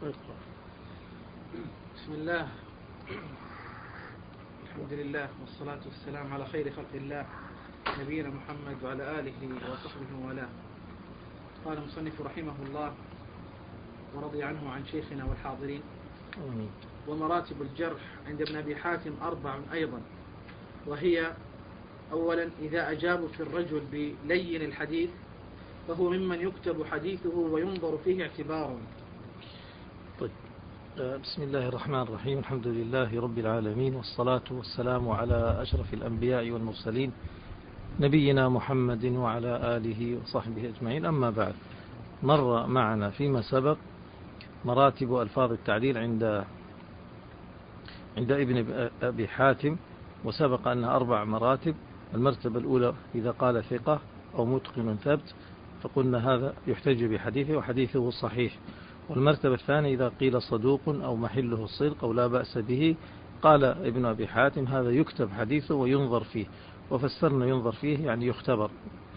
بسم الله، الحمد لله والصلاة والسلام على خير خلق الله نبينا محمد وعلى آله وصحبه وله. قال المصنف رحمه الله ورضي عنه عن شيخنا والحاضرين: ومراتب الجرح عند ابن أبي حاتم 4 أيضا، وهي: أولا إذا أجابوا في الرجل بلين الحديث فهو ممن يكتب حديثه وينظر فيه اعتبارا. طيب، بسم الله الرحمن الرحيم. الحمد لله رب العالمين، والصلاة والسلام على أشرف الأنبياء والمرسلين نبينا محمد وعلى آله وصحبه أجمعين. أما بعد، مر معنا فيما سبق مراتب ألفاظ التعديل عند ابن أبي حاتم، وسبق أنها 4 مراتب. المرتبة الأولى إذا قال ثقة أو متقن ثبت فقلنا هذا يحتج بحديثه وحديثه صحيح. والمرتبة الثانية إذا قيل صدوق أو محله الصدق أو لا بأس به، قال ابن أبي حاتم هذا يكتب حديثه وينظر فيه، وفسرنا ينظر فيه يعني يختبر،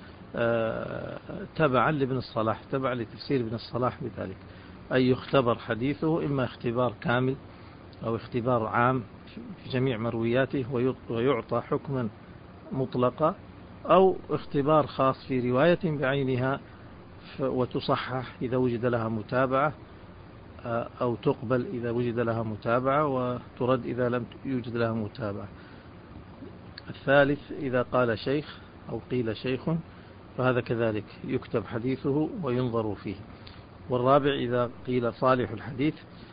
تبعا لابن الصلاح، تبعا لتفسير ابن الصلاح بذلك، أي يختبر حديثه، إما اختبار كامل أو اختبار عام في جميع مروياته ويعطى حكما مطلقا، أو اختبار خاص في رواية بعينها وتصحح إذا وجد لها متابعة، أو تقبل إذا وجد لها متابعة وترد إذا لم يوجد لها متابعة. الثالث إذا قال شيخ أو قيل شيخ فهذا كذلك يكتب حديثه وينظر فيه. والرابع إذا قيل صالح الحديث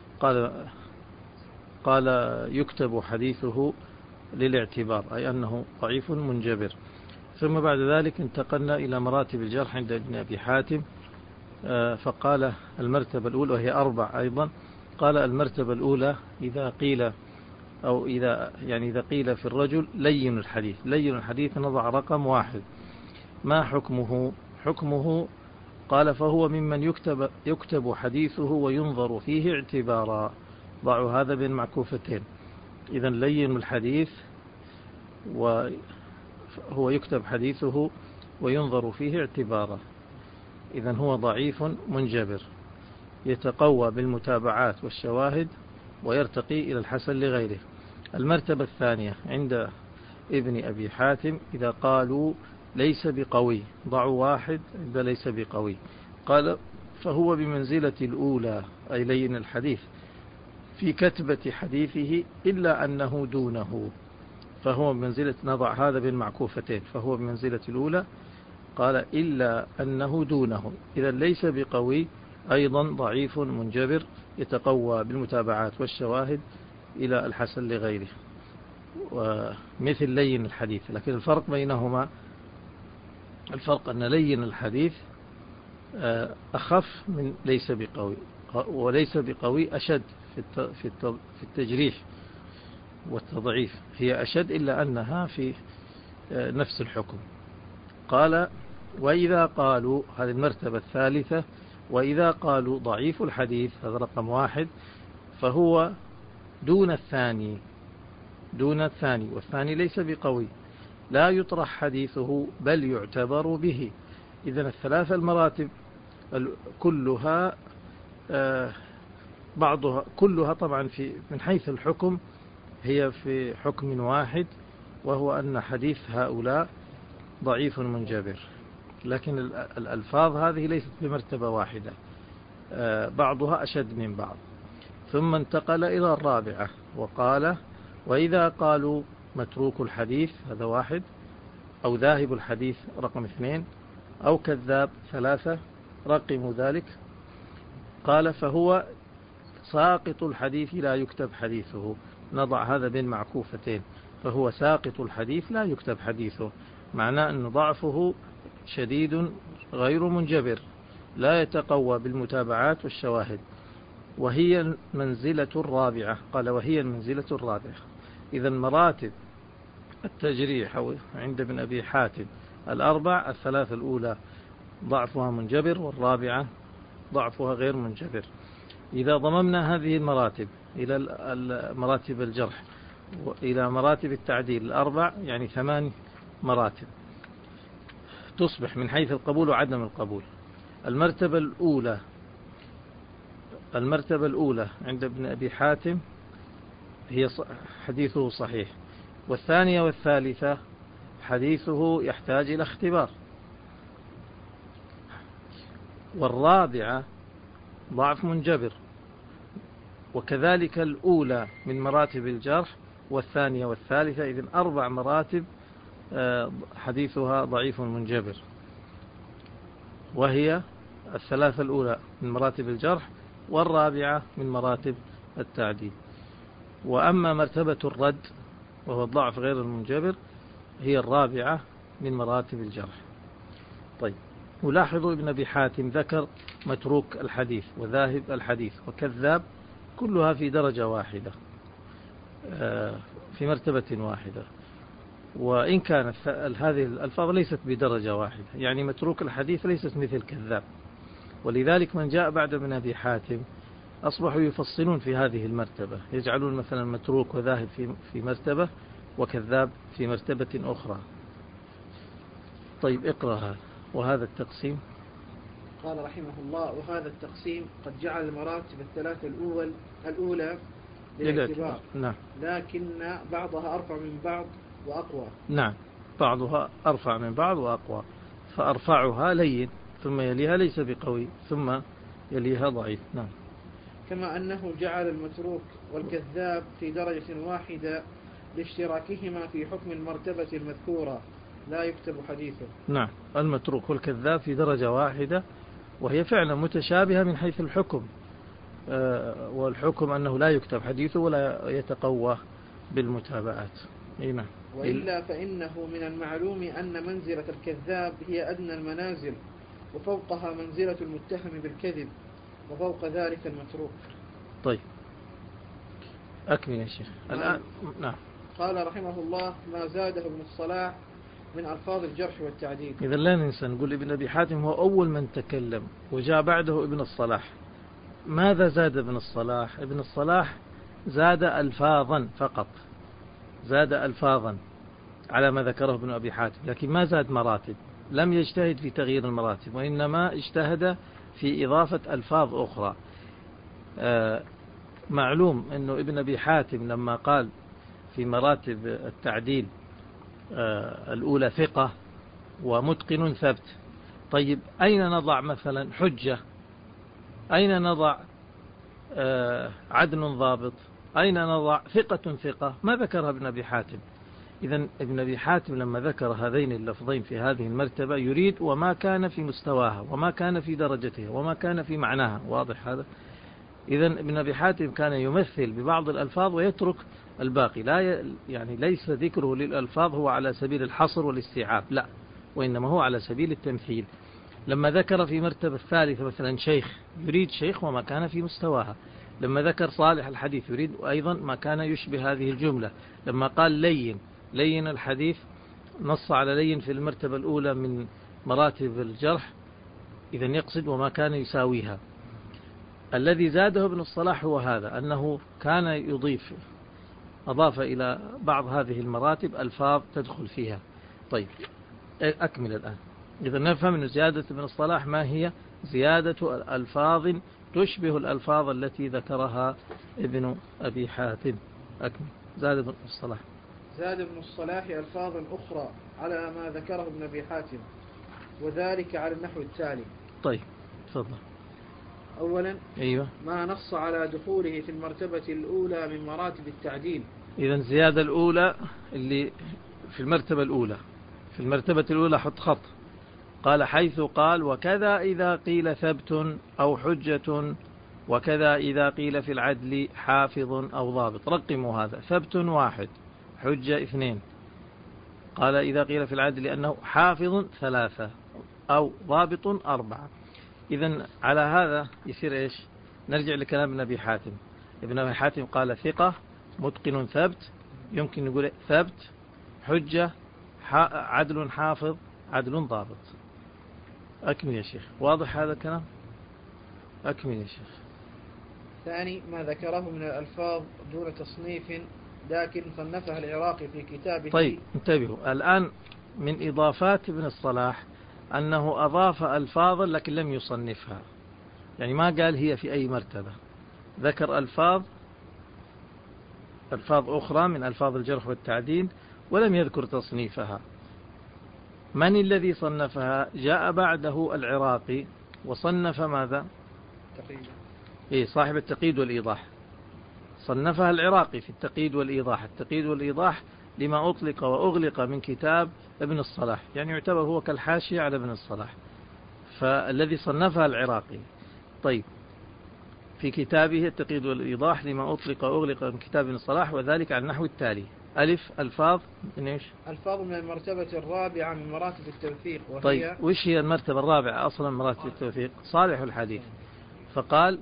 قال يكتب حديثه للاعتبار، أي أنه ضعيف منجبر. ثم بعد ذلك انتقلنا إلى مراتب الجرح عند ابن أبي حاتم، فقال المرتبة الأولى وهي 4 أيضا. قال المرتبة الأولى إذا قيل أو إذا قيل في الرجل لين الحديث. لين الحديث نضع رقم 1. ما حكمه؟ حكمه قال فهو ممن يكتب حديثه وينظر فيه اعتبارا. ضعوا هذا بين معكوفتين. إذا لين الحديث وهو يكتب حديثه وينظر فيه اعتبارا، إذا هو ضعيف منجبر يتقوى بالمتابعات والشواهد ويرتقي إلى الحسن لغيره. المرتبة الثانية عند ابن أبي حاتم إذا قالوا ليس بقوي. ضعوا 1 عند ليس بقوي. قال فهو بمنزلة الأولى، أي لين الحديث، في كتبة حديثه إلا أنه دونه. فهو بمنزلة، نضع هذا بالمعكوفتين، فهو بمنزلة الأولى قال إلا أنه دونه. إذا ليس بقوي أيضا ضعيف منجبر يتقوى بالمتابعات والشواهد إلى الحسن لغيره، ومثل لين الحديث. لكن الفرق بينهما، الفرق أن لين الحديث أخف من ليس بقوي، وليس بقوي أشد في التجريح والتضعيف، هي أشد إلا أنها في نفس الحكم. قال وإذا قالوا، هذه المرتبة الثالثة، وإذا قالوا ضعيف الحديث، هذا رقم 1، فهو دون الثاني، والثاني ليس بقوي، لا يطرح حديثه بل يعتبر به. إذن 3 المراتب كلها كلها طبعا من حيث الحكم هي في حكم واحد، وهو أن حديث هؤلاء ضعيف منجبر. لكن الألفاظ هذه ليست بمرتبة واحدة، بعضها أشد من بعض. ثم انتقل إلى الرابعة وقال وإذا قالوا متروك الحديث، هذا 1، أو ذاهب الحديث رقم 2، أو كذاب 3، رقموا ذلك. قال فهو ساقط الحديث لا يكتب حديثه. نضع هذا بين معكوفتين، فهو ساقط الحديث لا يكتب حديثه، معناه أن ضعفه شديد غير منجبر، لا يتقوى بالمتابعات والشواهد. وهي المنزلة الرابعة. قال وهي المنزلة الرابعة. إذا مراتب التجريح عند ابن أبي حاتم 4، 3 الأولى ضعفها منجبر، والرابعة ضعفها غير منجبر. إذا ضممنا هذه المراتب إلى مراتب الجرح وإلى مراتب التعديل 4، يعني 8 مراتب، تصبح من حيث القبول وعدم القبول. المرتبة الأولى المرتبة الأولى عند ابن أبي حاتم هي حديثه صحيح، والثانية والثالثة حديثه يحتاج إلى اختبار، والرابعة ضعف منجبر، وكذلك الأولى من مراتب الجرح، والثانية والثالثة، إذن 4 مراتب حديثها ضعيف منجبر، وهي 3 الأولى من مراتب الجرح، والرابعة من مراتب التعديل. وأما مرتبة الرد وهو الضعف غير المنجبر هي الرابعة من مراتب الجرح. طيب، ولاحظوا ابن أبي حاتم ذكر متروك الحديث وذاهب الحديث وكذاب، كلها في درجة واحدة، في مرتبة واحدة، وإن كانت هذه الألفاظ ليست بدرجة واحدة، يعني متروك الحديث ليست مثل كذاب، ولذلك من جاء بعد ابن أبي حاتم أصبحوا يفصلون في هذه المرتبة، يجعلون مثلا متروك وذاهب في مرتبة، وكذاب في مرتبة أخرى. طيب، اقرأ هذا. وهذا التقسيم، قال رحمه الله: وهذا التقسيم قد جعل المراتب الثلاثة الأولى بالاعتبار، نعم، لكن بعضها أرفع من بعض وأقوى. نعم، بعضها أرفع من بعض وأقوى، فأرفعها لين، ثم يليها ليس بقوي، ثم يليها ضعيف. نعم. كما أنه جعل المتروك والكذاب في درجة واحدة لاشتراكهما في حكم المرتبة المذكورة لا يكتب حديثه. نعم، المتروك والكذاب في درجة واحدة، وهي فعلا متشابهة من حيث الحكم، والحكم أنه لا يكتب حديثه ولا يتقوى بالمتابعات. نعم. وإلا فإنه من المعلوم أن منزلة الكذاب هي أدنى المنازل، وفوقها منزلة المتهم بالكذب، وفوق ذلك المتروك. طيب، أكمل يا شيخ الآن. نعم. قال رحمه الله: ما زاده ابن الصلاح من ألفاظ الجرح والتعديل. إذا لا ننسى نقول ابن أبي حاتم هو أول من تكلم، وجاء بعده ابن الصلاح. ماذا زاد ابن الصلاح؟ ابن الصلاح زاد ألفاظا فقط، زاد ألفاظا على ما ذكره ابن أبي حاتم، لكن ما زاد مراتب، لم يجتهد في تغيير المراتب، وإنما اجتهد في إضافة ألفاظ أخرى. معلوم أنه ابن أبي حاتم لما قال في مراتب التعديل الأولى ثقة ومتقن ثبت، طيب أين نضع مثلا حجة؟ أين نضع عدل ضابط؟ أين نضع ثقة ثقة؟ ما ذكرها ابن أبي حاتم. إذن ابن أبي حاتم لما ذكر هذين اللفظين في هذه المرتبة يريد وما كان في مستواها، وما كان في درجتها، وما كان في معناها. واضح هذا؟ إذن ابن أبي حاتم كان يمثل ببعض الألفاظ ويترك الباقي، يعني ليس ذكره للألفاظ هو على سبيل الحصر والاستيعاب، لا، وإنما هو على سبيل التمثيل. لما ذكر في مرتبة الثالثة مثلا شيخ، يريد شيخ وما كان في مستواها. لما ذكر صالح الحديث يريد أيضا ما كان يشبه هذه الجملة. لما قال لين الحديث، نص على لين في المرتبة الأولى من مراتب الجرح، إذن يقصد وما كان يساويها. الذي زاده ابن الصلاح هو هذا، أنه كان أضاف إلى بعض هذه المراتب ألفاظ تدخل فيها. طيب، أكمل الآن. إذا نفهم أن زيادة ابن الصلاح ما هي؟ زيادة ألفاظ تشبه الألفاظ التي ذكرها ابن أبي حاتم. أكمل. زاد ابن الصلاح ألفاظا أخرى على ما ذكره ابن أبي حاتم، وذلك على النحو التالي. طيب، تفضل. أولا، أيوة، ما نص على دخوله في المرتبة الأولى من مراتب التعديل. إذن الزيادة الأولى اللي في المرتبة الأولى حط خط، قال حيث قال: وكذا إذا قيل ثبت أو حجة، وكذا إذا قيل في العدل حافظ أو ضابط. رقموا هذا: ثبت 1، حجة 2، قال إذا قيل في العدل لأنه حافظ 3، أو ضابط 4. إذن على هذا يصير إيش؟ نرجع لكلام ابن أبي حاتم. ابن أبي حاتم قال ثقة، متقن ثبت، يمكن نقول ثبت، حجة، عدل حافظ، عدل ضابط. أكمل يا شيخ. واضح هذا الكلام؟ أكمل يا شيخ. ثاني، ما ذكره من الألفاظ دون تصنيف، لكن صنفها العراقي في كتابه. طيب، انتبهوا الآن، من إضافات ابن الصلاح أنه أضاف ألفاظا لكن لم يصنفها، يعني ما قال هي في أي مرتبة، ذكر ألفاظ أخرى من ألفاظ الجرح والتعديل ولم يذكر تصنيفها. من الذي صنفها؟ جاء بعده العراقي وصنف ماذا؟ صاحب التقييد والإيضاح، صنفها العراقي في التقييد والإيضاح. التقييد والإيضاح لما أطلق وأغلق من كتاب ابن الصلاح، يعني يعتبر هو كالحاشية على ابن الصلاح، فالذي صنفها العراقي. طيب، في كتابه التقييد والإيضاح لما أطلق وأغلق من كتاب ابن الصلاح، وذلك على النحو التالي: ألف، ألفاظ من إيش؟ ألفاظ من المرتبة الرابعة من مراتب التوثيق، وهي طيب، وش هي المرتبة الرابعة أصلا مراتب التوثيق؟ صالح الحديث. فقال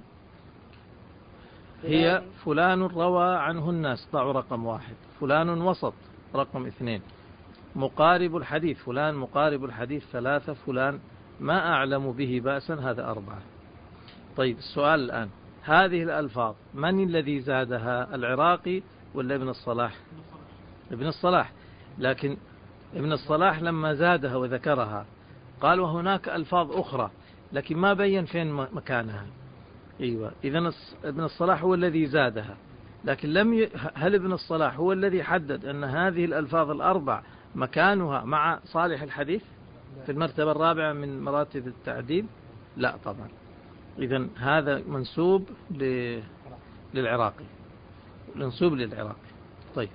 هي فلان روى عنه الناس، ضعوا رقم 1. فلان وسط، رقم 2. مقارب الحديث، فلان مقارب الحديث 3. فلان ما أعلم به بأسا، هذا 4. طيب، السؤال الآن: هذه الألفاظ من الذي زادها، العراقي ولا ابن الصلاح؟ ابن الصلاح. لكن ابن الصلاح لما زادها وذكرها قال وهناك ألفاظ أخرى، لكن ما بين فين مكانها. أيوة، إذن ابن الصلاح هو الذي زادها، لكن هل ابن الصلاح هو الذي حدد أن هذه الألفاظ الأربع مكانها مع صالح الحديث في المرتبة الرابعة من مراتب التعديل؟ لا طبعا. إذن هذا منسوب للعراقي، منسوب للعراقي. طيب،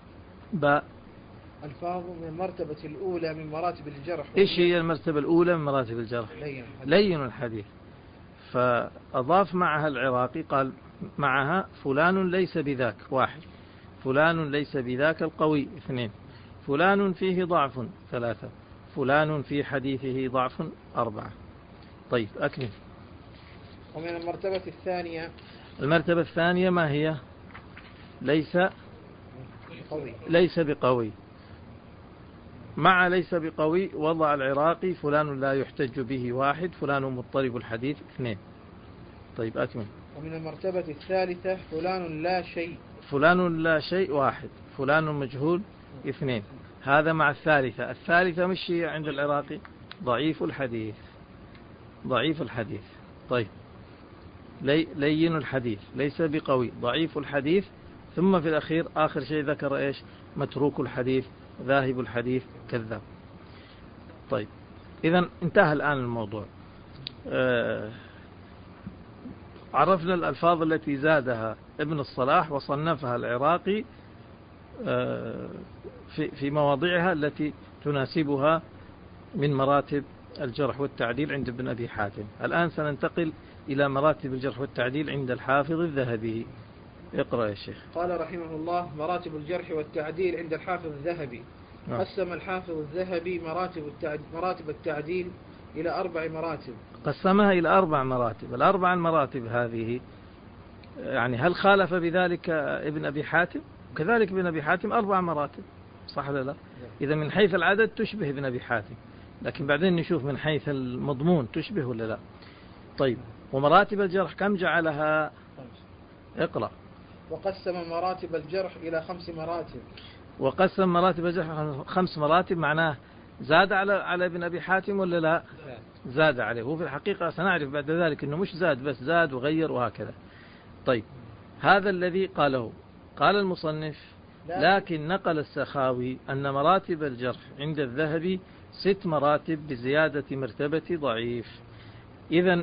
ألفاظ من المرتبة الأولى من مراتب الجرح. إيش هي المرتبة الأولى من مراتب الجرح؟ لين الحديث. فأضاف معها العراقي، قال معها فلان ليس بذاك 1، فلان ليس بذاك القوي 2، فلان فيه ضعف 3، فلان في حديثه ضعف 4. طيب، أكمل. ومن المرتبة الثانية، المرتبة الثانية ما هي؟ ليس بقوي. مع ليس بقوي وضع العراقي فلان لا يحتج به 1، فلان مضطرب الحديث 2. طيب، أكمل. ومن المرتبة الثالثة فلان لا شيء، فلان لا شيء 1، فلان مجهول 2. هذا مع الثالثة. الثالثة مش هي عند العراقي؟ ضعيف الحديث، ضعيف الحديث. طيب، لين الحديث، ليس بقوي، ضعيف الحديث، ثم في الأخير آخر شيء ذكر إيش؟ متروك الحديث، ذاهب الحديث، كذاب. طيب، إذن انتهى الآن الموضوع. عرفنا الألفاظ التي زادها ابن الصلاح وصنفها العراقي في مواضعها التي تناسبها من مراتب الجرح والتعديل عند ابن أبي حاتم. الآن سننتقل إلى مراتب الجرح والتعديل عند الحافظ الذهبي. اقرأ يا شيخ. قال رحمه الله: مراتب الجرح والتعديل عند الحافظ الذهبي. قسم الحافظ الذهبي مراتب التعديل إلى 4 مراتب. قسمها إلى 4 مراتب. الأربع المراتب هذه يعني هل خالف بذلك ابن أبي حاتم؟ كذلك ابن أبي حاتم 4 مراتب، صح ولا لا؟ إذا من حيث العدد تشبه ابن أبي حاتم، لكن بعدين نشوف من حيث المضمون تشبه ولا لا. طيب، ومراتب الجرح كم جعلها؟ اقرأ. وقسم مراتب الجرح إلى 5 مراتب. وقسم مراتب الجرح 5 مراتب، معناه زاد على ابن أبي حاتم ولا لا؟ زاد عليه. هو في الحقيقة سنعرف بعد ذلك أنه مش زاد بس، زاد وغير وهكذا. طيب، هذا الذي قاله. قال المصنف: لكن نقل السخاوي أن مراتب الجرح عند الذهبي 6 مراتب بزيادة مرتبة ضعيف. إذن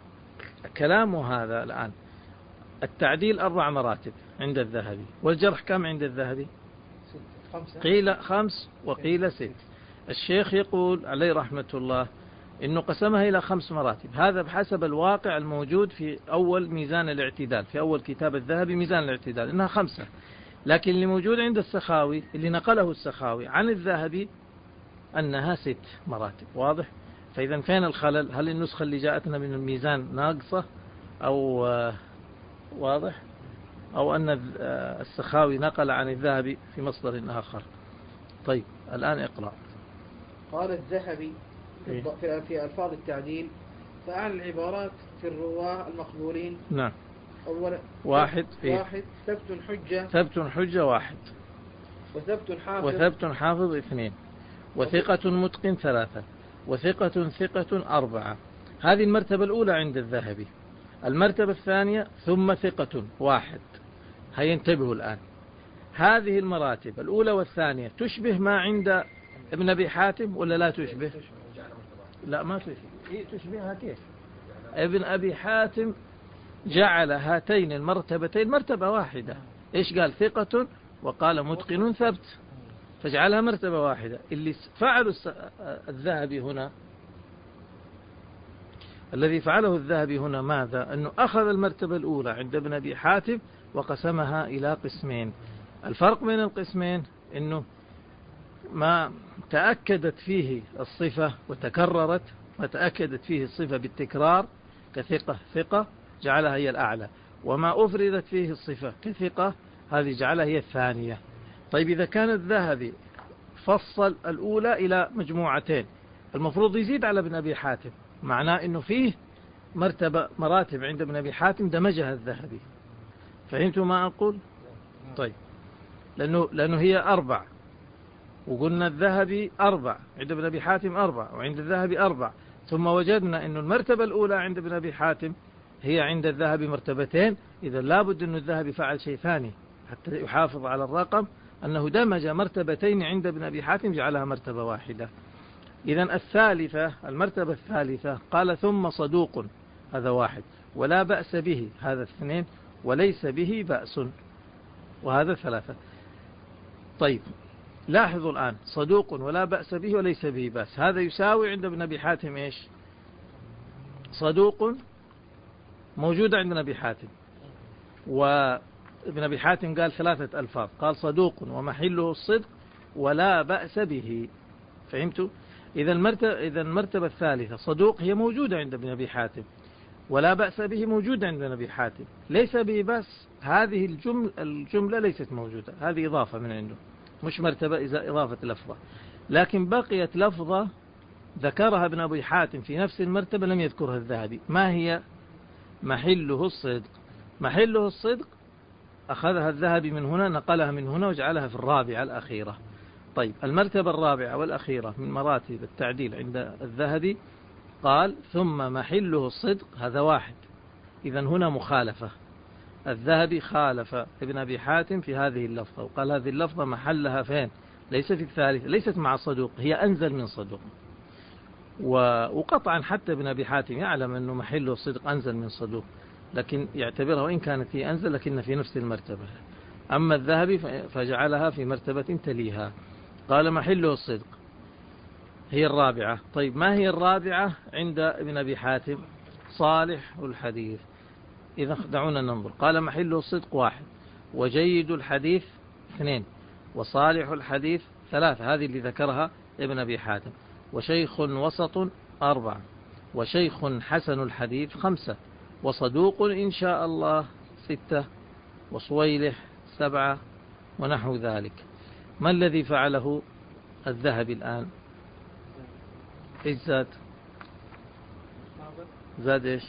كلامه هذا الآن: التعديل 4 مراتب عند الذهبي، والجرح كم عند الذهبي؟ قيل 5 وقيل 6. الشيخ يقول عليه رحمة الله إنه قسمها إلى 5 مراتب. هذا بحسب الواقع الموجود في أول ميزان الاعتدال، في أول كتاب الذهبي ميزان الاعتدال، إنها 5. لكن اللي موجود عند السخاوي، اللي نقله السخاوي عن الذهبي، أنها 6 مراتب. واضح؟ فإذا فين الخلل؟ هل النسخة اللي جاءتنا من الميزان ناقصة أو واضح، أو أن السخاوي نقل عن الذهبي في مصدر آخر؟ طيب، الآن اقرأ. قال الذهبي في ألفاظ التعديل: فأعلى العبارات في الرواة المقبولين. نعم. أولا: 1 ثبت حجة. ثبت حجة 1. وثبت حافظ 2. وثقة متقن 3. وثقة ثقة 4. هذه المرتبة الأولى عند الذهبي. المرتبة الثانية ثم ثقة واحد. هينتبهوا الآن، هذه المراتب الأولى والثانية تشبه ما عند ابن أبي حاتم ولا لا تشبه؟ لا ما تشبه. إيه تشبهها كيف؟ ابن أبي حاتم جعل هاتين المرتبتين مرتبة واحدة. إيش قال؟ ثقة، وقال متقن ثبت، فجعلها مرتبة واحدة. اللي فعله الذهبي هنا، الذي فعله الذهبي هنا ماذا؟ أنه أخذ المرتبة الأولى عند ابن أبي حاتم وقسمها إلى قسمين. الفرق بين القسمين أنه ما تأكدت فيه الصفة وتكررت، ما تأكدت فيه الصفة بالتكرار كثقة ثقة جعلها هي الأعلى، وما أفردت فيه الصفة كثقة هذه جعلها هي الثانية. طيب إذا كان الذهبي فصل الأولى إلى مجموعتين، المفروض يزيد على ابن أبي حاتم، معناه أنه فيه مراتب عند ابن أبي حاتم دمجها الذهبي. فهمتوا ما أقول؟ طيب لأنه هي 4، وقلنا الذهبي 4 عند ابن أبي حاتم 4 وعند الذهبي 4، ثم وجدنا أن المرتبة الأولى عند ابن أبي حاتم هي عند الذهبي مرتبتين. إذا لابد أن الذهبي فعل شيء ثاني حتى يحافظ على الرقم، أنه دمج مرتبتين عند ابن أبي حاتم جعلها مرتبة واحدة. إذا الثالثة، المرتبة الثالثة قال ثم صدوق، هذا 1، ولا بأس به، هذا 2، وليس به بأس، وهذا 3. طيب لاحظوا الآن، صدوق ولا بأس به وليس به بأس، هذا يساوي عند ابن أبي حاتم إيش؟ صدوق موجود عند ابن أبي حاتم، وابن أبي حاتم قال 3 ألفاظ، قال صدوق ومحله الصدق ولا بأس به. فهمتوا؟ إذا المرتبة الثالثة صدوق هي موجودة عند ابن أبي حاتم، ولا بأس به موجودة عند ابن أبي حاتم، ليس به بأس هذه الجملة ليست موجودة، هذه إضافة من عنده، مش مرتبة إذا إضافة لفظة. لكن بقيت لفظة ذكرها ابن أبي حاتم في نفس المرتبة لم يذكرها الذهبي، ما هي؟ محله الصدق. محله الصدق أخذها الذهبي من هنا، نقلها من هنا وجعلها في الرابعة الأخيرة. طيب المرتبة الرابعة والأخيرة من مراتب التعديل عند الذهبي قال ثم محله الصدق، هذا 1. إذن هنا مخالفة، الذهبي خالف ابن أبي حاتم في هذه اللفظة، وقال هذه اللفظة محلها فين؟ ليس في الثالثة، ليست مع صدوق، هي أنزل من صدوق. وقطعا حتى ابن أبي حاتم يعلم أنه محله الصدق أنزل من صدوق، لكن يعتبرها وإن كانت هي أنزل لكن في نفس المرتبة. أما الذهبي فجعلها في مرتبة تليها، قال محله الصدق هي الرابعة. طيب ما هي الرابعة عند ابن أبي حاتم؟ صالح الحديث. إذا دعونا ننظر، قال محله الصدق 1، وجيد الحديث 2، وصالح الحديث 3، هذه اللي ذكرها ابن أبي حاتم، وشيخ وسط 4، وشيخ حسن الحديث 5، وصدوق إن شاء الله 6، وصويلح 7، ونحو ذلك. ما الذي فعله الذهبي الآن؟ إيش زاد؟ زاد إيش؟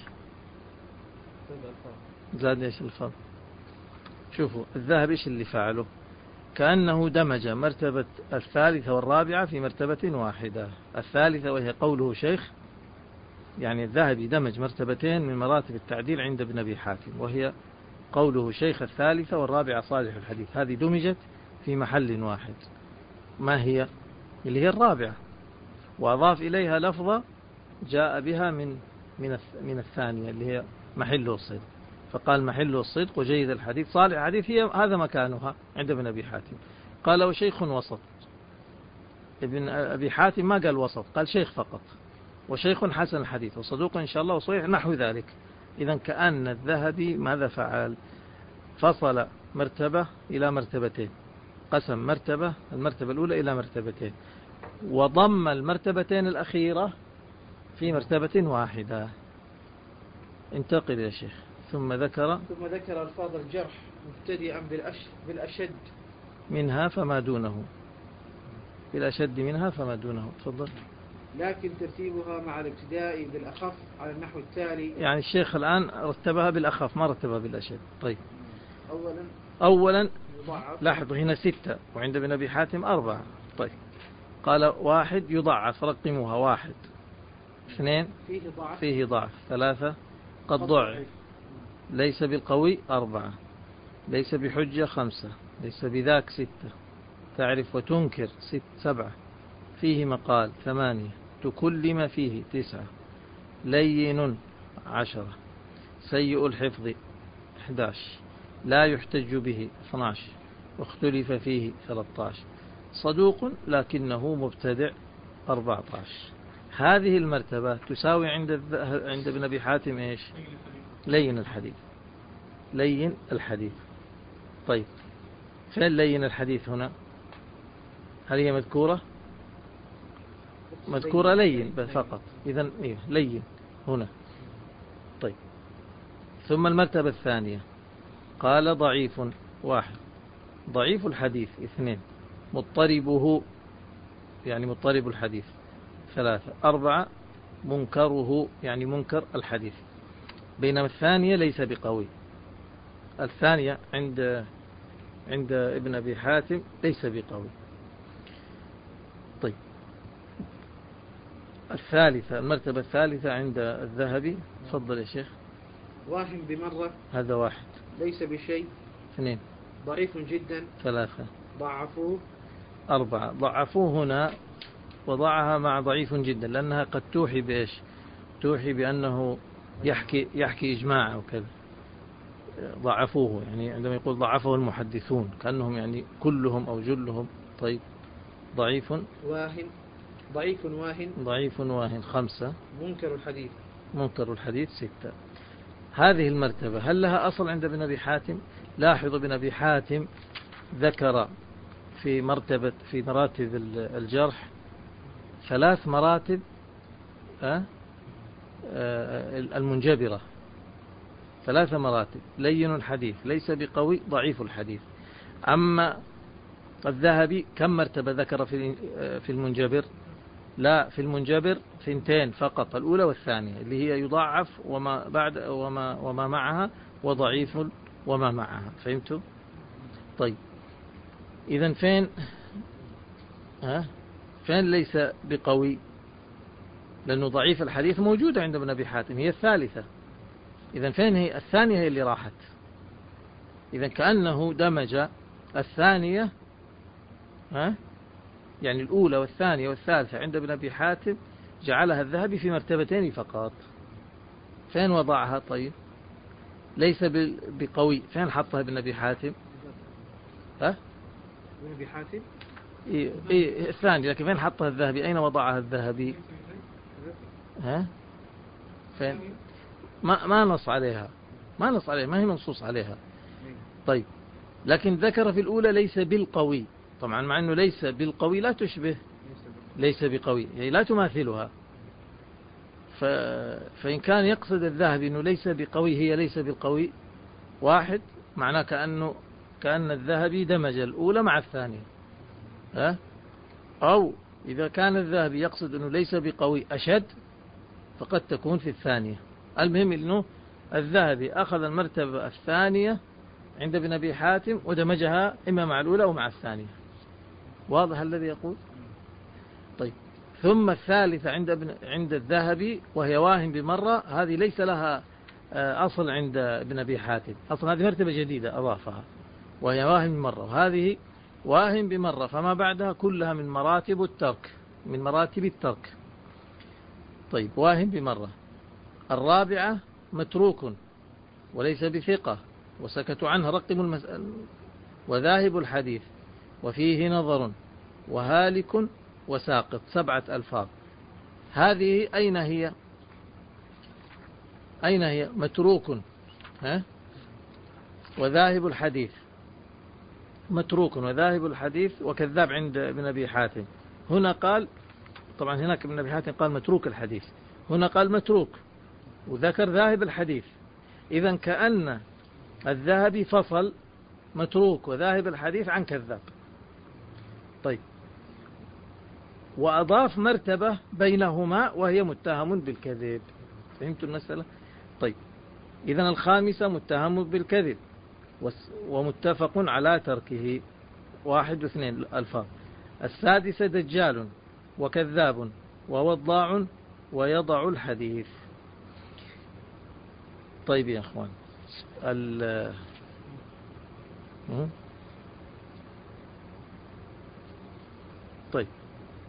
زاد إيش الفضل؟ شوفوا الذهبي إيش اللي فعله، كأنه دمج مرتبة الثالثة والرابعة في مرتبة واحدة. الثالثة وهي قوله شيخ، يعني الذهبي دمج مرتبتين من مراتب التعديل عند ابن أبي حاتم، وهي قوله شيخ الثالثة والرابعة صالح الحديث، هذه دمجت في محل واحد، ما هي؟ اللي هي الرابعة، وأضاف إليها لفظة جاء بها من الثانية اللي هي محله الصدق، فقال محله الصدق وجيد الحديث صالح الحديث، هي هذا مكانها عند ابن أبي حاتم. قال وشيخ وسط، ابن أبي حاتم ما قال وسط، قال شيخ فقط، وشيخ حسن الحديث، وصدوق إن شاء الله، وصحيح نحو ذلك. إذا كأن الذهبي ماذا فعل؟ فصل مرتبة إلى مرتبتين، قسم المرتبة الأولى إلى مرتبتين، وضم المرتبتين الأخيرة في مرتبة واحدة. انتقل يا شيخ. ثم ذكر ألفاظ الجرح مبتدئا بالأشد منها فما دونه، بالأشد منها فما دونه. تفضل. لكن ترتيبها مع الابتداء بالأخف على النحو التالي. يعني الشيخ الآن رتبها بالأخف، ما رتبها بالأشد. طيب أولا لاحظوا هنا 6 وعند ابن أبي حاتم 4. طيب قال 1 يضعف، رقموها 1، 2 فيه ضعف، 3 قد ضعف، ليس بالقوي 4، ليس بحجة 5، ليس بذاك 6، تعرف وتنكر 7، فيه مقال 8، تكلم فيه 9، لين 10، سيء الحفظ 11، لا يحتج به 12، واختلف فيه 13، صدوق لكنه مبتدع 14. هذه المرتبة تساوي عند ابن أبي حاتم إيش؟ لين الحديث. لين الحديث. طيب فين لين الحديث هنا؟ هل هي مذكورة؟ مذكورة لين فقط. إذن إيه لين هنا. طيب ثم المرتبة الثانية قال ضعيف 1، ضعيف الحديث 2، مضطربه يعني مضطرب الحديث 3، 4 منكره يعني منكر الحديث. بينما الثانية ليس بقوي. الثانية عند ابن أبي حاتم ليس بقوي. طيب الثالثة، المرتبة الثالثة عند الذهبي. تفضل يا شيخ. واهم بمرة، هذا 1، ليس بشيء 2، ضعيف جدا 3، ضعفوه 4. ضعفوه هنا وضعها مع ضعيف جدا، لأنها قد توحي بإيش؟ توحي بأنه يحكي إجماع أو كذا. ضعفوه يعني عندما يقول ضعفه المحدثون كأنهم يعني كلهم أو جلهم. طيب ضعيف واهن، ضعيف واهن، ضعيف واهن 5، منكر الحديث، منكر الحديث 6. هذه المرتبة هل لها أصل عند ابن أبي حاتم؟ لاحظ ابن أبي حاتم ذكر في مراتب الجرح 3 مراتب المنجبرة، 3 مراتب: لين الحديث، ليس بقوي، ضعيف الحديث. أما الذهبي كم مرتبة ذكر في المنجبر؟ لا، في المنجبر 2 فقط، الأولى والثانية اللي هي يضاعف وما بعد وما معها، وضعيف وما معها. فهمتوا؟ طيب إذن فين ليس بقوي؟ لأنه ضعيف الحديث موجودة عند ابن أبي حاتم، هي الثالثة. إذن فين هي الثانية؟ هي اللي راحت. إذن كأنه دمج الثانية يعني الأولى والثانية والثالثة عند ابن أبي حاتم، جعلها الذهبي في مرتبتين فقط. فين وضعها؟ طيب ليس بقوي، فين حطها ابن أبي حاتم؟ ابن أبي حاتم إيه الثاني، لكن فين حطها الذهبي؟ أين وضعها الذهبي؟ فين؟ ما نص عليها، ما هي منصوص عليها. طيب لكن ذكر في الأولى ليس بالقوي، طبعا مع أنه ليس بالقوي لا تشبه ليس بقوي، يعني لا تماثلها. فإن كان يقصد الذهبي أنه ليس بقوي، هي ليس بالقوي 1، معناه كأن الذهبي دمج الأولى مع الثانية. أو إذا كان الذهبي يقصد أنه ليس بقوي أشد، فقد تكون في الثانية. المهم أنه الذهبي أخذ المرتبة الثانية عند ابن أبي حاتم ودمجها إما مع الأولى أو مع الثانية. واضح الذي يقول؟ طيب ثم الثالثة عند الذهبي وهي واهم بمرة، هذه ليس لها أصل عند ابن أبي حاتم، أصلا هذه مرتبة جديدة أضافها، وهي واهم بمرة، وهذه واهم بمرة، فما بعدها كلها من مراتب الترك. طيب واهم بمرة. الرابعة متروك وليس بثقة وسكتوا عنه، رقموا المسألة. وذاهب الحديث وفيه نظر وهالك وساقط، 7 ألفاظ. هذه أين هي؟ متروك وذاهب الحديث، متروك وذاهب الحديث وكذاب عند ابن أبي حاتم. هنا قال، طبعا هناك ابن أبي حاتم قال متروك الحديث، هنا قال متروك وذكر ذاهب الحديث. إذن كأن الذهبي فصل متروك وذاهب الحديث عن كذاب. طيب وأضاف مرتبة بينهما وهي متهم بالكذب. فهمت المسألة؟ طيب إذن الخامسة متهم بالكذب ومتفق على تركه، 1 و2 ألفاظ. السادسة دجال وكذاب ووضاع ويضع الحديث. طيب يا أخوان، طيب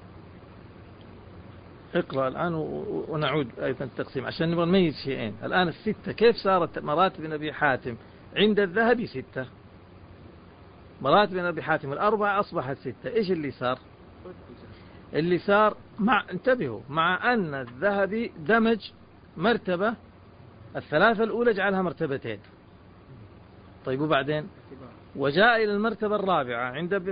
اقرأ الآن ونعود أيضا التقسيم عشان نبغى نميز شيئين. الآن الستة كيف صارت مراتب أبي حاتم عند الذهبي 6، مراتب أبي حاتم الأربعة أصبحت 6. إيش اللي صار؟ اللي صار انتبهوا، مع أن الذهبي دمج مرتبة الثلاثة الأولى جعلها مرتبتين. طيب وبعدين وجاء إلى المرتبة الرابعة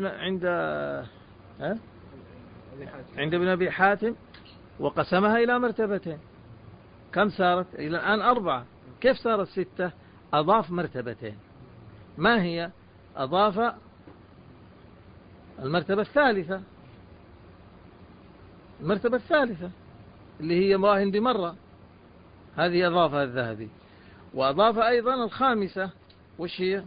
عند ابن أبي حاتم وقسمها إلى مرتبتين. كم صارت؟ إلى الآن 4. كيف صارت 6؟ أضاف مرتبتين. ما هي؟ أضاف المرتبة الثالثة، المرتبة الثالثة اللي هي مراهن بمرة، هذه أضافها الذهبي. وأضاف أيضا الخامسة، وش هي؟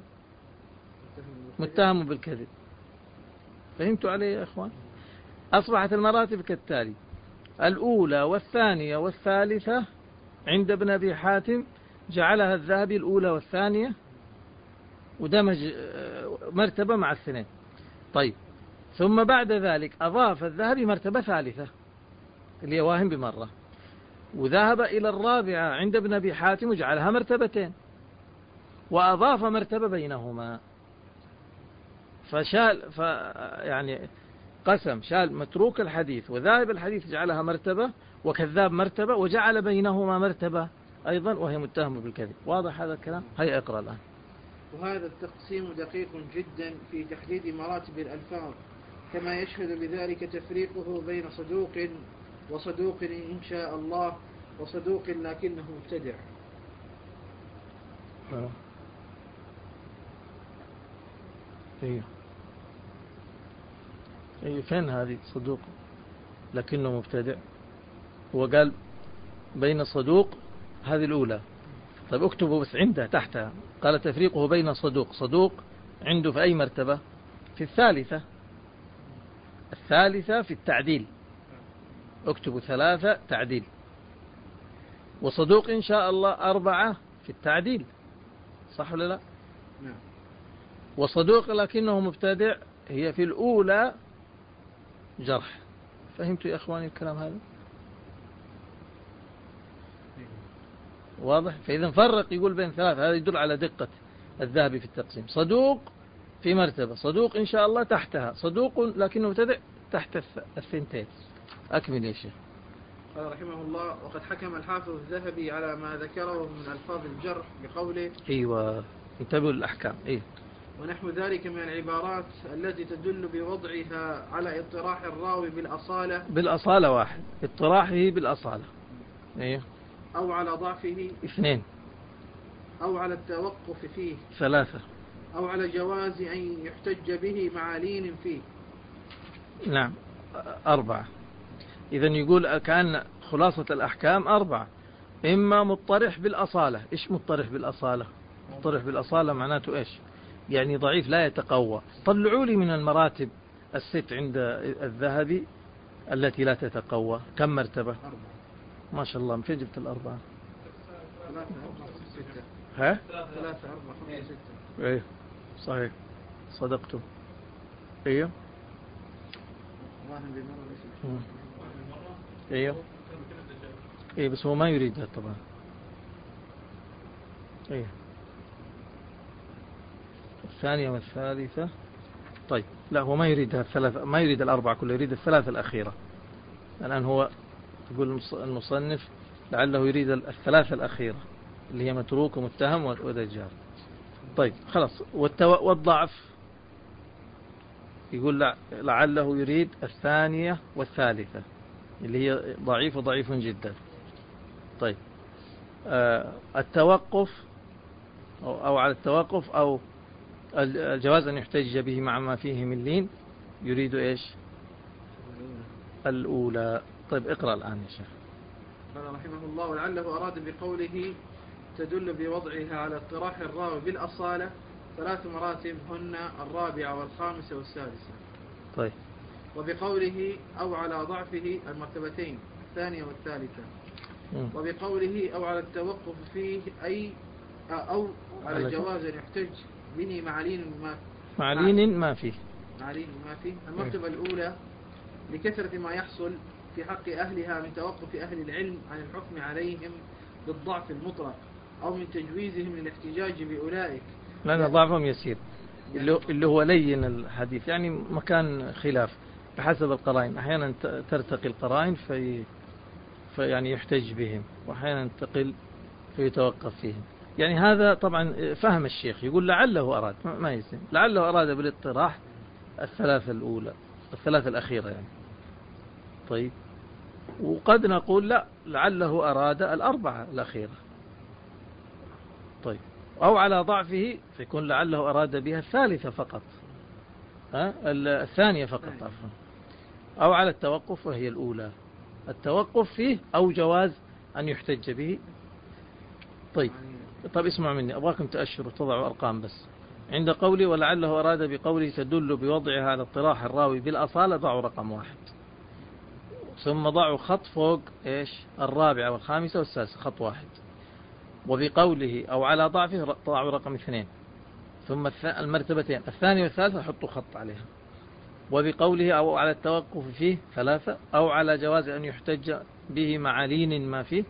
متهم بالكذب. فهمتوا علي يا أخوان؟ أصبحت المراتب كالتالي: الأولى والثانية والثالثة عند ابن أبي حاتم جعلها الذهبي الأولى والثانية ودمج مرتبة مع الاثنين. طيب ثم بعد ذلك أضاف الذهبي مرتبة ثالثة اللي هي واهم بمرة، وذهب إلى الرابعة عند ابن أبي حاتم وجعلها مرتبتين، وأضاف مرتبة بينهما. يعني قسم، شال متروك الحديث وذاهب الحديث جعلها مرتبة، وكذاب مرتبة، وجعل بينهما مرتبة أيضا وهي متهم بالكذب. واضح هذا الكلام؟ هيا اقرأ الآن. وهذا التقسيم دقيق جدا في تحديد مراتب الألفاظ، كما يشهد بذلك تفريقه بين صدوق وصدوق إن شاء الله وصدوق لكنه مبتدع. ايه فين هذه صدوق لكنه مبتدع؟ هو قال بين صدوق، هذه الأولى. طيب اكتبوا بس عنده تحتها، قال تفريقه بين صدوق. صدوق عنده في أي مرتبة؟ في الثالثة. الثالثة في التعديل، اكتبوا 3 تعديل. وصدوق إن شاء الله 4 في التعديل، صح ولا لا؟ نعم. وصدوق لكنه مبتدع هي في الأولى جرح. فهمتوا يا أخواني الكلام هذا؟ واضح؟ فإذا فرق يقول بين 3، هذا يدل على دقة الذهبي في التقسيم. صدوق في مرتبة، صدوق إن شاء الله تحتها، صدوق لكنه مبتدع تحت الثنتين. أكمل يا شيخ. قال رحمه الله: وقد حكم الحافظ الذهبي على ما ذكره من ألفاظ الجرح بقوله: أيوة انتبهوا للأحكام. إيه؟ ونحو ذلك من العبارات التي تدل بوضعها على اطراح الراوي بالأصالة. بالأصالة 1، اطراحه بالأصالة. إيه؟ أو على ضعفه 2، أو على التوقف فيه 3، أو على جواز أن يحتج به مع لين فيه. نعم 4. إذا يقول كأن خلاصة الأحكام 4: إما مضطرح بالأصالة. إيش مضطرح بالأصالة؟ مضطرح بالأصالة معناته إيش؟ يعني ضعيف لا يتقوى. طلعوا لي من المراتب 6 عند الذهبي التي لا تتقوى كم مرتبة؟ 4. ما شاء الله، من فين جبت 4؟ 3 4 6. ها؟ 3 4 5 6. إيه صحيح، صدقتم. إيه ايوه ايه، بس هو ما يريدها طبعا. ايه الثانية والثالثة. طيب لا، هو ما يريدها الثلاثة، ما يريد 4 كله، يريد 3 الأخيرة. الآن هو يقول المصنف لعله يريد 3 الأخيرة اللي هي متروك ومتهم ودجال. طيب خلاص. والضعف يقول لعله يريد 2 والثالثة اللي هي ضعيف وضعيف جدا. طيب التوقف أو على التوقف أو الجواز أن يحتج به مع ما فيه من لين، يريد إيش؟ الأولى. طيب اقرأ الآن يا شيخ. قال رحمه الله: ولعله أراد بقوله تدل بوضعها على اطراح الراوي بالأصالة 3 مراتب هن 4 و5 و6. طيب. وبقوله أو على ضعفه المرتبتين 2 و3. وبقوله أو على التوقف فيه أي أو على جواز يحتج به مع لين ما فيه. المرتبة الأولى لكثرة ما يحصل في حق أهلها من توقف أهل العلم عن الحكم عليهم بالضعف المطلق أو من تجويزهم للاحتجاج بأولئك، لأن ضعفهم يسير، اللي هو لين الحديث، يعني مكان خلاف بحسب القرائن. أحيانا ترتقي القرائن يعني يحتج بهم، وأحيانا تقل فيتوقف فيهم. يعني هذا طبعا فهم الشيخ، يقول لعله أراد، ما يسمى لعله أراد بالاطراح الثلاثة الأخيرة يعني. طيب، وقد نقول لا، لعله أراد الأربعة الأخيرة. طيب، أو على ضعفه فيكون لعله أراد بها الثالثة فقط، الثانية فقط عفوا. أو على التوقف وهي الأولى، التوقف فيه أو جواز أن يحتج به. طيب اسمع مني، أبغاكم تأشروا وتضعوا أرقام بس. عند قولي ولعله أراد بقوله تدل بوضعها على اطراح الراوي بالأصالة، ضعوا رقم 1، ثم ضعوا خط فوق الرابعة والخامسة والسادسة، خط 1. وبقوله أو على ضعفه ضعوا رقم 2، ثم المرتبتين الثانية والثالثة حطوا خط عليها. وبقوله أو على التوقف فيه 3، أو على جواز أن يحتج به مع لين ما فيه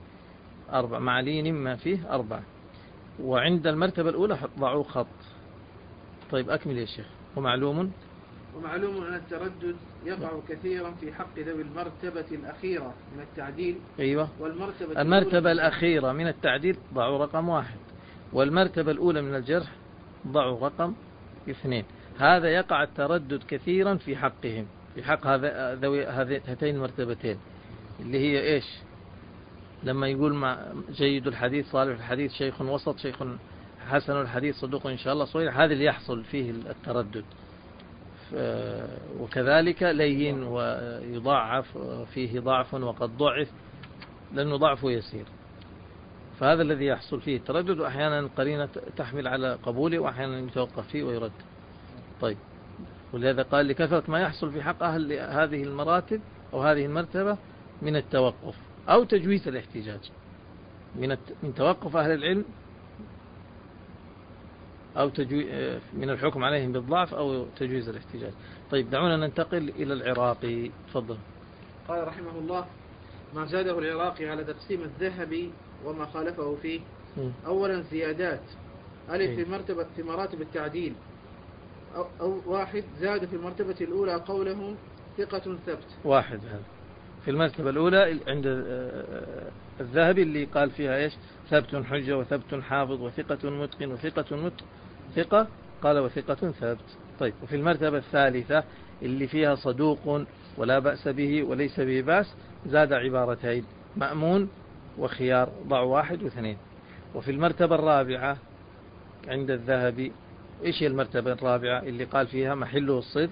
4. وعند المرتبة الأولى ضعوا خط. طيب أكمل يا شيخ. ومعلوم أن التردد يقع كثيرا في حق ذوي المرتبة الأخيرة من التعديل. أيوة، المرتبة الأخيرة من التعديل ضعوا رقم 1، والمرتبة الأولى من الجرح ضعوا رقم 2. هذا يقع التردد كثيرا في حقهم، في حق ذوي هاتين المرتبتين، اللي هي لما يقول مع جيد الحديث، صالح الحديث، شيخ وسط، شيخ حسن الحديث، صدوق إن شاء الله، صحيح، هذا اللي يحصل فيه التردد. وكذلك لين ويضاعف فيه ضعف وقد ضعف، لأنه ضعفه يسير، فهذا الذي يحصل فيه التردد. وأحيانا القرينة تحمل على قبوله، وأحيانا يتوقف فيه ويرد. طيب، ولهذا قال لكثرة ما يحصل في حق أهل هذه المراتب أو هذه المرتبة من التوقف أو تجويز الاحتجاج، من توقف أهل العلم أو من الحكم عليهم بالضعف أو تجويز الاحتجاج. طيب، دعونا ننتقل إلى العراقي. تفضل. قال رحمه الله: ما زاده العراقي على تقسيم الذهبي وما خالفه فيه. أولا زيادات: في مراتب التعديل، أو 1 زاد في المرتبة الأولى قولهم ثقة ثبت. 1 هذا في المرتبة الأولى عند الذهبي اللي قال فيها ثبت حجة وثبت حافظ وثقة متقن وثقة ثقة، قال وثقة ثبت. طيب، وفي المرتبة الثالثة اللي فيها صدوق ولا بأس به وليس به بأس، زاد عبارتين: مأمون وخيار، ضع 1 و2. وفي المرتبة الرابعة عند الذهبي، إيش هي المرتبة الرابعة اللي قال فيها محله الصدق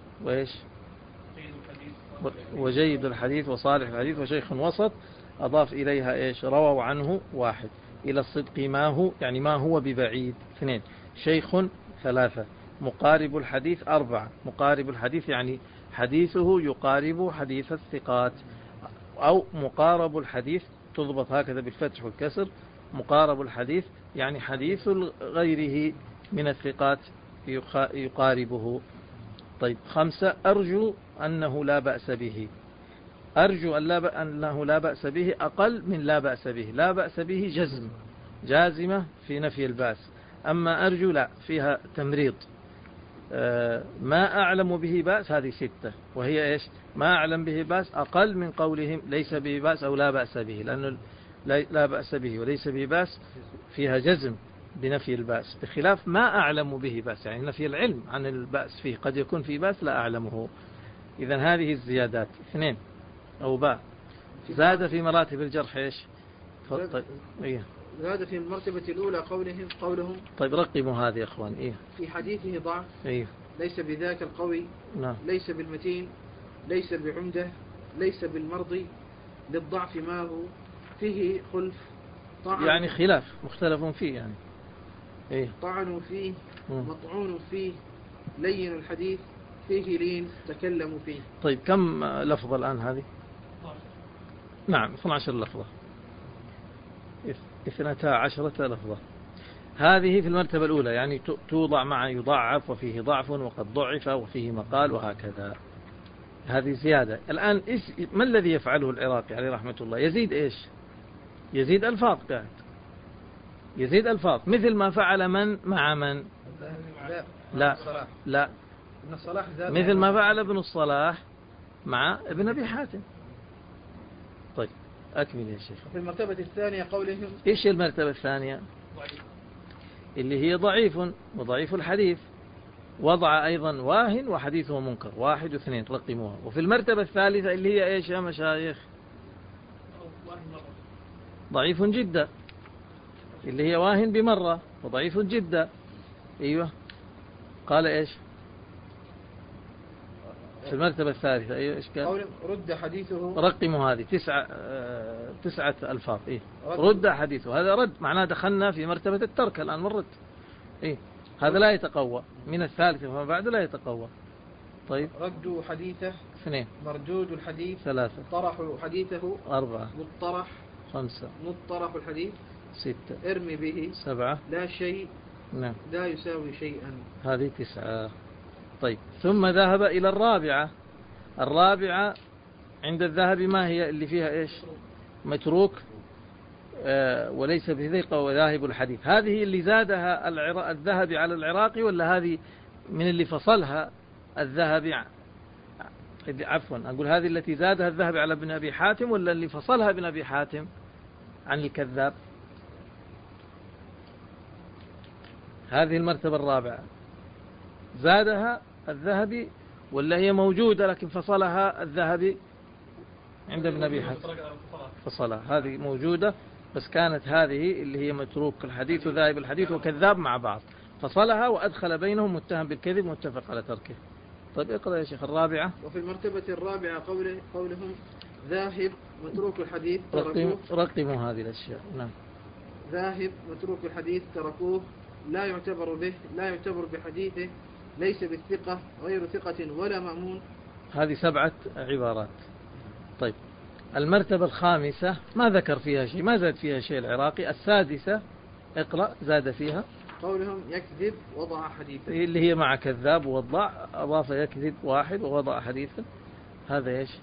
وجيد الحديث وصالح الحديث وشيخ وسط، أضاف إليها رووا عنه 1. إلى الصدق ما هو، يعني ما هو ببعيد، 2. شيخ 3. مقارب الحديث 4. مقارب الحديث يعني حديثه يقارب حديث الثقات، أو مقارب الحديث تضبط هكذا بالفتح والكسر. مقارب الحديث يعني حديث غيره من الثقات يقاربه. طيب، 5. أرجو أنه لا بأس به. أرجو أنه لا بأس به أقل من لا بأس به. لا بأس به جازمة في نفي البأس، أما أرجو لا، فيها تمريض. ما أعلم به بأس هذه 6، وهي ما أعلم به بأس أقل من قولهم ليس به بأس أو لا بأس به، لأنه لا بأس به وليس به بأس فيها جزم بنفي البأس، بخلاف ما أعلم به بأس، يعني نفي العلم عن البأس فيه، قد يكون في بأس لا أعلمه. إذن هذه الزيادات. 2 أو باء. زاد في مراتب الجرح طيب، زاد في المرتبة الأولى قولهم. طيب، رقموا هذه يا أخوان. في حديثه ضعف. ليس بذاك القوي. نعم. ليس بالمتين. ليس بعمده. ليس بالمرضي. للضعف ما هو فيه خلف، يعني خلاف مختلف فيه، يعني طعنوا فيه، مطعون فيه، لين الحديث، فيه لين، تكلموا فيه. طيب، كم لفظة الآن هذه؟ نعم، 12 لفظة، 12 لفظة. هذه في المرتبة الأولى، يعني توضع مع يضعف وفيه ضعف وقد ضعف وفيه مقال وهكذا. هذه زيادة. الآن ما الذي يفعله العراقي عليه رحمة الله؟ يزيد إيش؟ يزيد ألفاظ قاعد، يزيد ألفاظ مثل ما فعل من مع من؟ لا لا، مثل ما فعل ابن الصلاح مع ابن أبي حاتم. طيب أكمل يا شيخ. في المرتبة الثانية قولهم إيش المرتبة الثانية؟ اللي هي ضعيف وضعيف الحديث، وضع أيضا واهن وحديثه منكر، 1 و2 رقموها. وفي المرتبة الثالثة اللي هي إيش يا مشايخ؟ ضعيف جدا، اللي هي واهن بمرة وضعيف جدا. أيوة، قال إيش في المرتبة الثالثة؟ أيوة إيش قال؟ رد حديثه. رقموا هذه 9 ألفاظ. إيه رد حديثه، هذا رد معناه دخلنا في مرتبة الترك الآن مرد. إيه هذا لا يتقوى، من الثالثة فما بعد لا يتقوى. طيب رد حديثه 2، مردود الحديث 3، طرح حديثه 4، مطرح 5، مطرح الحديث 6، ارمي به 7، لا شيء، نعم لا يساوي شيئا. هذه 9. طيب ثم ذهب إلى الرابعة. الرابعة عند الذهب ما هي؟ اللي فيها إيش؟ متروك وليس بثقة وذاهب الحديث. هذه اللي زادها الذهبي على العراقي، ولا هذه من اللي فصلها الذهبي؟ عفوا أقول هذه التي زادها الذهبي على ابن أبي حاتم، ولا اللي فصلها ابن أبي حاتم عن الكذاب؟ هذه المرتبة الرابعة زادها الذهبي، ولا هي موجودة لكن فصلها الذهبي عند ابن أبي حاتم؟ فصلها، هذه موجودة بس كانت هذه اللي هي متروك الحديث وذاهب الحديث وكذاب مع بعض، فصلها وأدخل بينهم متهم بالكذب متفق على تركه. طيب اقرأ يا شيخ الرابعة. وفي المرتبة الرابعة قولهم ذاهب متروك الحديث رقموا هذه الأشياء. نعم، ذاهب متروك الحديث تركوه، لا يعتبر به، لا يعتبر بحديثه، ليس بالثقة، غير ثقة ولا مأمون. هذه 7 عبارات. طيب المرتبة الخامسة ما ذكر فيها شيء، ما زاد فيها شيء العراقي. السادسة اقرأ زاد فيها. قولهم يكذب وضع حديثا، اللي هي مع كذاب ووضع، أضاف يكذب 1 ووضع حديثا. هذا إيش؟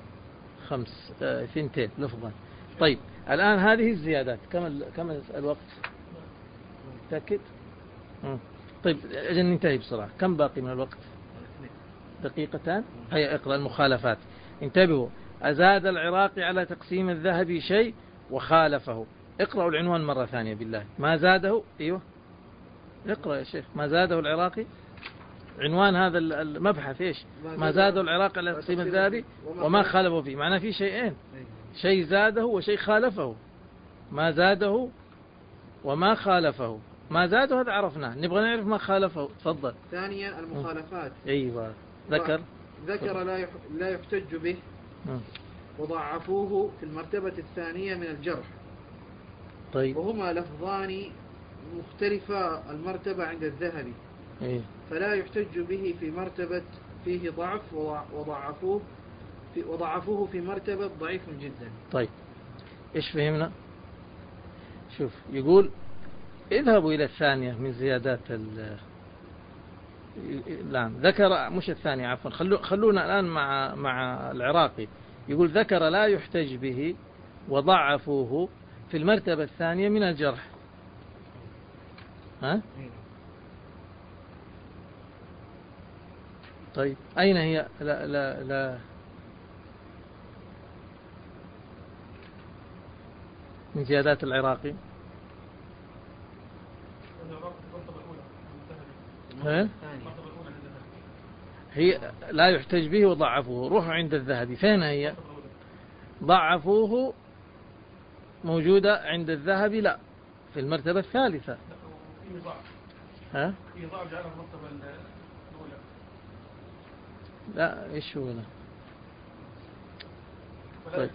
2 لفظا. طيب الآن هذه الزيادات كم الوقت؟ تأكد. طيب أجل ننتهي بسرعة. كم باقي من الوقت؟ 2 دقيقة. هيا اقرأ المخالفات. انتبهوا، أزاد العراقي على تقسيم الذهبي شيء وخالفه. اقرأوا العنوان مرة ثانية بالله. ما زاده. أيوه اقرأ يا شيخ. ما زاده العراقي، عنوان هذا المبحث إيش؟ ما زاده العراقي على تقسيم الذهبي وما خالفه فيه. معناه في شيئين، شيء زاده وشيء خالفه. ما زاده وما خالفه. ما زاده هذا عرفناه، نبغى نعرف ما خالفه. تفضل. ثانيا المخالفات. أيوة ذكر لا يحتج به وضعفوه في المرتبة الثانية من الجرح. طيب وهما لفظان مختلفة المرتبة عند الذهبي. فلا يحتج به في مرتبة فيه ضعف وضعفوه في مرتبة ضعيف جدا. طيب إيش فهمنا؟ شوف يقول اذهبوا إلى الثانية من زيادات نعم ذكر، مش الثانية عفوا، خلونا الآن مع العراقي. يقول ذكر لا يحتج به وضعفوه في المرتبة الثانية من الجرح. ها؟ طيب أين هي؟ لا من زيادات العراقي. هي لا يحتج به وضعفوه. روحوا عند الذهبي، فين هي؟ ضعفوه موجودة عند الذهبي؟ لا، في المرتبة الثالثة. ها؟ لا ايش هو هنا؟ طيب.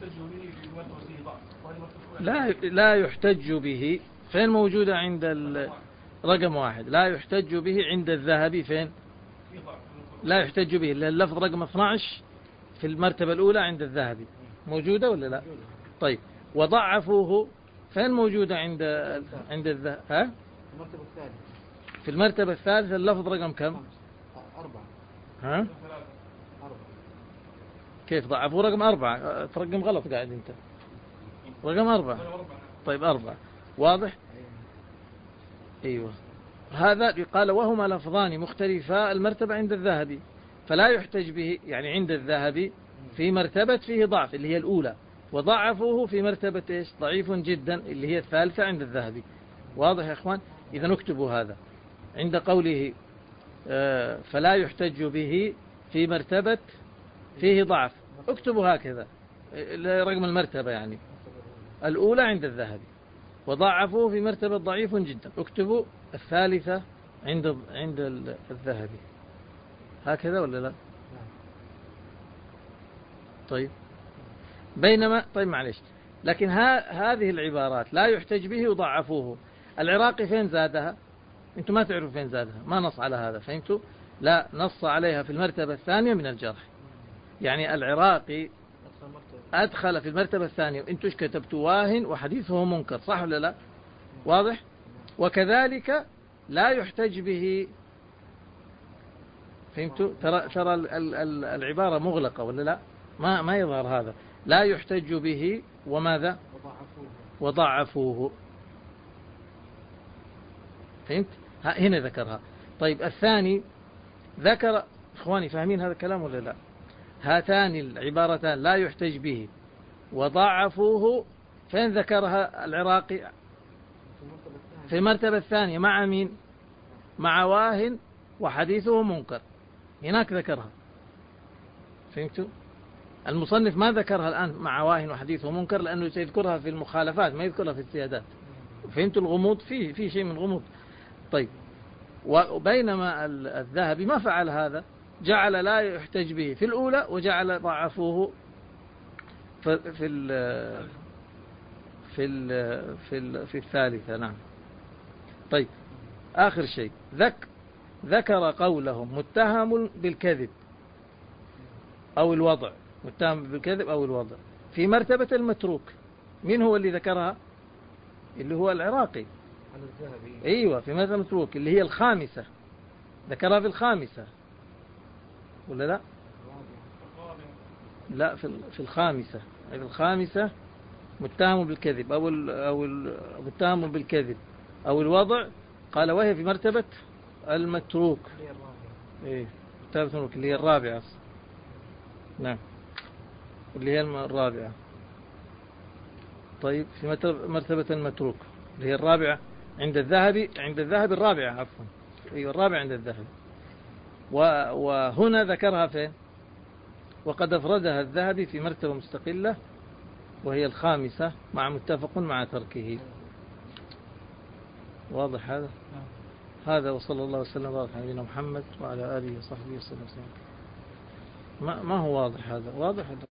لا يحتج به فين موجودة؟ عند رقم 1. لا يحتج به عند الذهبي فين؟ لا يحتج به اللفظ رقم 12 في المرتبة الأولى عند الذهبي، موجودة ولا لا؟ طيب وضعفوه فين موجودة؟ عند الذهبي. ها؟ المرتبة الثالثة. في المرتبة الثالثة اللفظ رقم كم؟ 4. ها؟ 4. كيف ضعفوا رقم 4؟ ترقم غلط قاعد أنت. رقم 4. طيب 4 واضح؟ أيوة. هذا قال وهما لفظان مختلفا المرتبة عند الذهبي، فلا يحتج به، يعني عند الذهبي في مرتبة فيه ضعف اللي هي الأولى، وضعفوه في مرتبة إيش؟ ضعيف جدا اللي هي الثالثة عند الذهبي. واضح يا إخوان؟ إذا نكتبوا هذا عند قوله فلا يحتج به في مرتبة فيه ضعف، اكتبوا هكذا رقم المرتبة، يعني الأولى عند الذهبي، وضعفوه في مرتبة ضعيف جدا، اكتبوا الثالثة عند الذهبي، هكذا ولا لا؟ طيب بينما طيب معلش، لكن هذه العبارات لا يحتج به وضعفوه، العراقي فين زادها؟ انتم ما تعرفوا فين زادها، ما نص على هذا، فهمتوا؟ لا، نص عليها في المرتبة الثانية من الجرح، يعني العراقي أدخل في المرتبة الثانية، انتم ايش كتبتوا؟ واهن وحديثه منكر، صح ولا لا؟ واضح؟ وكذلك لا يحتج به، فهمتوا؟ ترى العبارة مغلقة ولا لا؟ ما يظهر هذا، لا يحتج به وماذا؟ وضعفوه. فهمت؟ هنا ذكرها. طيب الثاني ذكر، إخواني فاهمين هذا الكلام ولا لا؟ هاتان العبارتان لا يحتج به وضعفوه، فين ذكرها العراقي؟ في المرتبة الثانية مع مين؟ مع واهن وحديثه منكر، هناك ذكرها. فهمتوا؟ المصنف ما ذكرها الآن مع واهن وحديثه منكر لأنه سيذكرها في المخالفات، ما يذكرها في الزيادات. فهمتوا الغموض؟ في شيء من غموض. طيب وبينما الذهبي ما فعل هذا، جعل لا يحتج به في الأولى وجعل ضعفوه في الثالثة. نعم. طيب آخر شيء ذكر قولهم متهم بالكذب أو الوضع، متهم بالكذب أو الوضع في مرتبة المتروك. من هو اللي ذكرها؟ اللي هو العراقي. أيوة، في مرتبة المتروك اللي هي الخامسة، ذكرها في الخامسة ولا لا؟ لا، في الخامسة. في الخامسة متهم بالكذب أو متهم بالكذب أو الوضع، قال وهي في مرتبة المتروك. إيه، مرتبة المتروك اللي هي الرابعة. نعم، اللي هي الرابعة. طيب في مرتبة المتروك اللي هي الرابعة عند الذهبي الرابعة، عفوا، أيوة الرابعة عند الذهبي. وهنا ذكرها فين؟ وقد أفردها الذهبي في مرتبة مستقلة وهي الخامسة مع متفق مع تركه. واضح هذا؟ هذا وصلى الله وسلم وبارك على نبينا محمد وعلى آله وصحبه وسلم. ما هو واضح هذا؟ واضح هذا.